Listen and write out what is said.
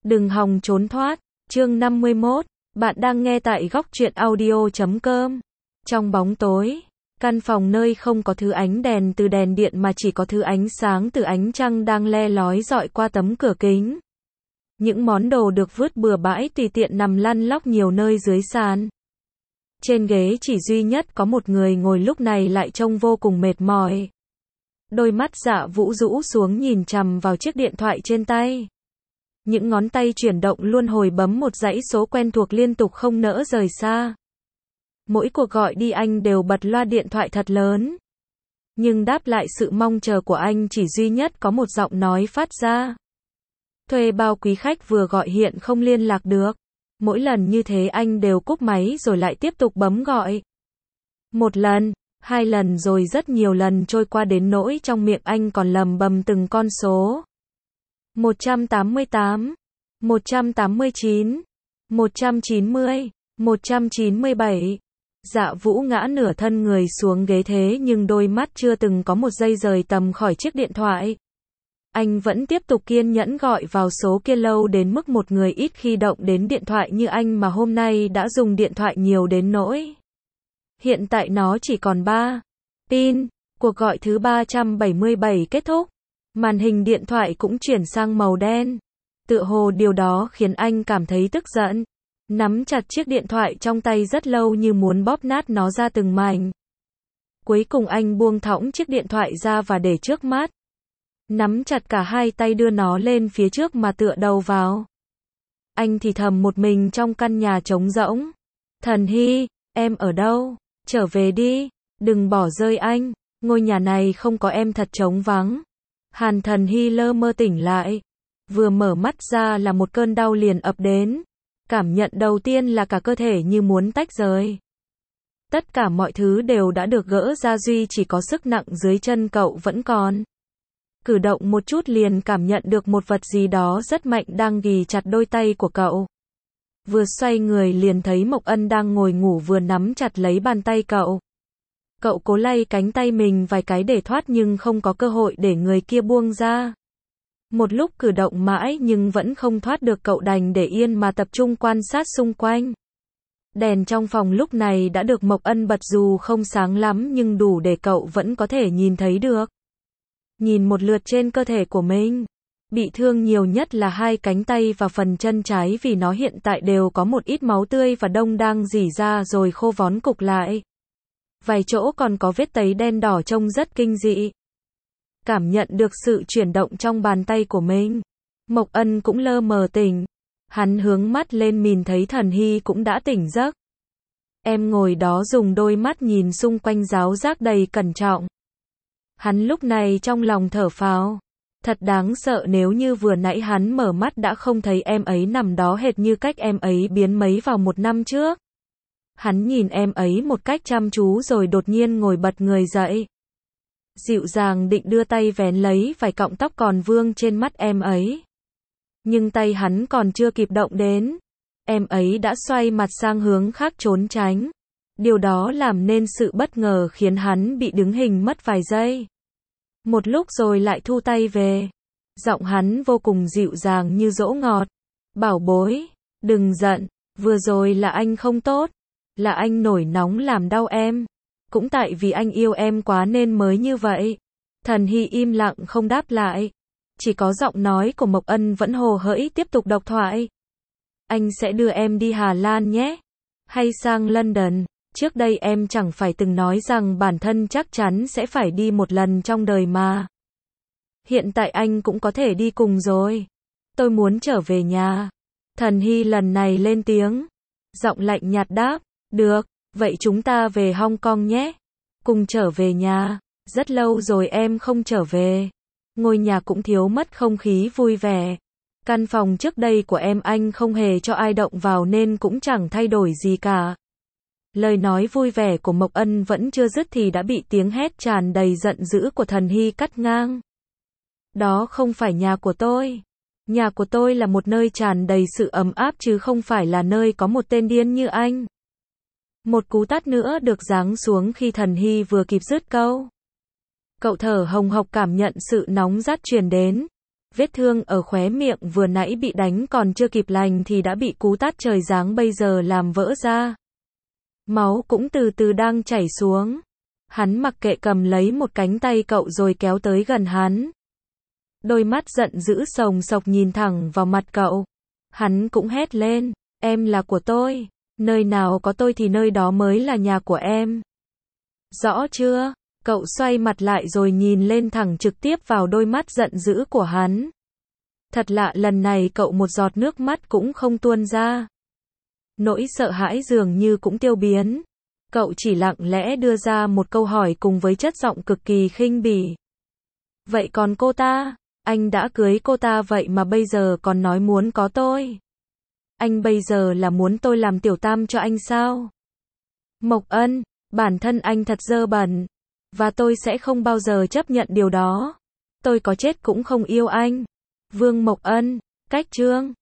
Đừng hòng trốn thoát. Chương 51. Bạn đang nghe tại góc truyện audio.com. Trong bóng tối, căn phòng nơi không có thứ ánh đèn từ đèn điện mà chỉ có thứ ánh sáng từ ánh trăng đang le lói dọi qua tấm cửa kính. Những món đồ được vứt bừa bãi tùy tiện nằm lăn lóc nhiều nơi dưới sàn. Trên ghế chỉ duy nhất có một người ngồi lúc này lại trông vô cùng mệt mỏi. Đôi mắt Dạ Vũ rũ xuống nhìn chằm vào chiếc điện thoại trên tay. Những ngón tay chuyển động luân hồi bấm một dãy số quen thuộc liên tục không nỡ rời xa. Mỗi cuộc gọi đi anh đều bật loa điện thoại thật lớn. Nhưng đáp lại sự mong chờ của anh chỉ duy nhất có một giọng nói phát ra. Thuê bao quý khách vừa gọi hiện không liên lạc được. Mỗi lần như thế anh đều cúp máy rồi lại tiếp tục bấm gọi. Một lần, hai lần rồi rất nhiều lần trôi qua đến nỗi trong miệng anh còn lầm bầm từng con số. 188, 189, 190, 197. Dạ Vũ ngã nửa thân người xuống ghế thế nhưng đôi mắt chưa từng có một giây rời tầm khỏi chiếc điện thoại. Anh vẫn tiếp tục kiên nhẫn gọi vào số kia lâu đến mức một người ít khi động đến điện thoại như anh mà hôm nay đã dùng điện thoại nhiều đến nỗi. Hiện tại nó chỉ còn 3 pin, cuộc gọi thứ 377 kết thúc. Màn hình điện thoại cũng chuyển sang màu đen. Tựa hồ điều đó khiến anh cảm thấy tức giận. Nắm chặt chiếc điện thoại trong tay rất lâu như muốn bóp nát nó ra từng mảnh. Cuối cùng anh buông thõng chiếc điện thoại ra và để trước mắt. Nắm chặt cả hai tay đưa nó lên phía trước mà tựa đầu vào. Anh thì thầm một mình trong căn nhà trống rỗng. Thần Hy, em ở đâu? Trở về đi, đừng bỏ rơi anh. Ngôi nhà này không có em thật trống vắng. Hàn Thần Hy lơ mơ tỉnh lại. Vừa mở mắt ra là một cơn đau liền ập đến. Cảm nhận đầu tiên là cả cơ thể như muốn tách rời. Tất cả mọi thứ đều đã được gỡ ra duy chỉ có sức nặng dưới chân cậu vẫn còn. Cử động một chút liền cảm nhận được một vật gì đó rất mạnh đang ghì chặt đôi tay của cậu. Vừa xoay người liền thấy Mộc Ân đang ngồi ngủ vừa nắm chặt lấy bàn tay cậu. Cậu cố lay cánh tay mình vài cái để thoát nhưng không có cơ hội để người kia buông ra. Một lúc cử động mãi nhưng vẫn không thoát được cậu đành để yên mà tập trung quan sát xung quanh. Đèn trong phòng lúc này đã được Mộc Ân bật dù không sáng lắm nhưng đủ để cậu vẫn có thể nhìn thấy được. Nhìn một lượt trên cơ thể của mình. Bị thương nhiều nhất là hai cánh tay và phần chân trái vì nó hiện tại đều có một ít máu tươi và đông đang rỉ ra rồi khô vón cục lại. Vài chỗ còn có vết tấy đen đỏ trông rất kinh dị. Cảm nhận được sự chuyển động trong bàn tay của mình. Mộc Ân cũng lơ mờ tỉnh. Hắn hướng mắt lên nhìn thấy Thần Hy cũng đã tỉnh giấc. Em ngồi đó dùng đôi mắt nhìn xung quanh ráo rác đầy cẩn trọng. Hắn lúc này trong lòng thở phào. Thật đáng sợ nếu như vừa nãy hắn mở mắt đã không thấy em ấy nằm đó hệt như cách em ấy biến mấy vào một năm trước. Hắn nhìn em ấy một cách chăm chú rồi đột nhiên ngồi bật người dậy. Dịu dàng định đưa tay vén lấy vài cọng tóc còn vương trên mắt em ấy. Nhưng tay hắn còn chưa kịp động đến. Em ấy đã xoay mặt sang hướng khác trốn tránh. Điều đó làm nên sự bất ngờ khiến hắn bị đứng hình mất vài giây. Một lúc rồi lại thu tay về. Giọng hắn vô cùng dịu dàng như dỗ ngọt. Bảo bối, đừng giận, vừa rồi là anh không tốt. Là anh nổi nóng làm đau em. Cũng tại vì anh yêu em quá nên mới như vậy. Thần Hy im lặng không đáp lại. Chỉ có giọng nói của Mộc Ân vẫn hồ hởi tiếp tục độc thoại. Anh sẽ đưa em đi Hà Lan nhé. Hay sang London. Trước đây em chẳng phải từng nói rằng bản thân chắc chắn sẽ phải đi một lần trong đời mà. Hiện tại anh cũng có thể đi cùng rồi. Tôi muốn trở về nhà. Thần Hy lần này lên tiếng. Giọng lạnh nhạt đáp. Được, vậy chúng ta về Hong Kong nhé. Cùng trở về nhà. Rất lâu rồi em không trở về. Ngôi nhà cũng thiếu mất không khí vui vẻ. Căn phòng trước đây của em anh không hề cho ai động vào nên cũng chẳng thay đổi gì cả. Lời nói vui vẻ của Mộc Ân vẫn chưa dứt thì đã bị tiếng hét tràn đầy giận dữ của Thần Hy cắt ngang. Đó không phải nhà của tôi. Nhà của tôi là một nơi tràn đầy sự ấm áp chứ không phải là nơi có một tên điên như anh. Một cú tát nữa được giáng xuống khi Thần Hy vừa kịp dứt câu. Cậu thở hồng hộc cảm nhận sự nóng rát truyền đến. Vết thương ở khóe miệng vừa nãy bị đánh còn chưa kịp lành thì đã bị cú tát trời giáng bây giờ làm vỡ ra. Máu cũng từ từ đang chảy xuống. Hắn mặc kệ cầm lấy một cánh tay cậu rồi kéo tới gần hắn. Đôi mắt giận dữ sồng sộc nhìn thẳng vào mặt cậu. Hắn cũng hét lên, em là của tôi. Nơi nào có tôi thì nơi đó mới là nhà của em. Rõ chưa? Cậu xoay mặt lại rồi nhìn lên thẳng trực tiếp vào đôi mắt giận dữ của hắn. Thật lạ, lần này cậu một giọt nước mắt cũng không tuôn ra. Nỗi sợ hãi dường như cũng tiêu biến. Cậu chỉ lặng lẽ đưa ra một câu hỏi cùng với chất giọng cực kỳ khinh bỉ. Vậy còn cô ta? Anh đã cưới cô ta vậy mà bây giờ còn nói muốn có tôi. Anh bây giờ là muốn tôi làm tiểu tam cho anh sao? Mộc Ân, bản thân anh thật dơ bẩn. Và tôi sẽ không bao giờ chấp nhận điều đó. Tôi có chết cũng không yêu anh. Vương Mộc Ân, cách chương